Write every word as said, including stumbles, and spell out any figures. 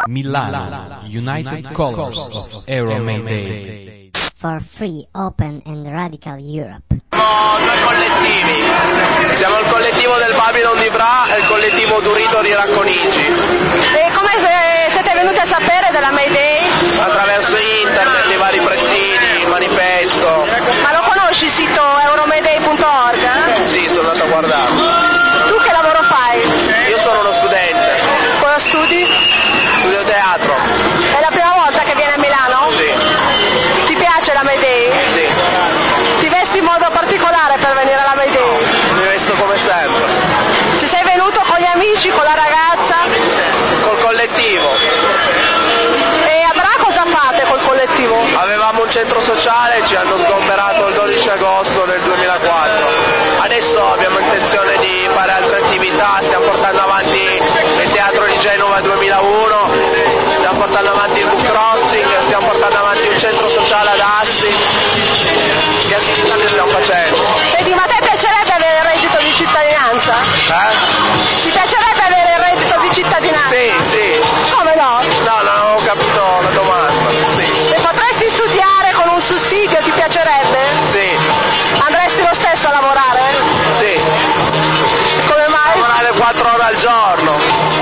Milano, United Colors of Euromedei. For free, open and radical Europe. Siamo due collettivi, siamo il collettivo del Babylon di Bra e il collettivo Durito di Racconigi. E come siete venuti a sapere della Mayday? Attraverso internet, i vari presidi, il manifesto. Ma lo conosci il sito euromayday punto org? Sì, sono andato a guardare. Tu che lavoro fai? Io sono uno studente. Cosa studi? Studio teatro. È la prima volta che vieni a Milano? Sì. Ti piace la Mayday? Sì. Ti vesti in modo particolare per venire alla Mayday? Mi vesto come sempre. Ci sei venuto con gli amici, con la ragazza? Col collettivo. E a Bra cosa fate col collettivo? Avevamo un centro sociale, ci hanno sgomberato il dodici agosto del duemilaquattro. Adesso abbiamo intenzione di fare altre attività, stiamo portando avanti il teatro di Genova duemilauno, stiamo portando avanti il book crossing, stiamo portando avanti un centro sociale ad Asti. Che attività ne stiamo facendo? Vedi, ma a te piacerebbe avere il reddito di cittadinanza? Eh? Ti piacerebbe avere il reddito di cittadinanza? Sì, sì. Come no? No, non avevo capito la domanda. Sì. E potresti studiare con un sussidio, ti piacerebbe? Sì. Andresti lo stesso a lavorare? Sì. Come mai? Lavorare quattro ore al giorno.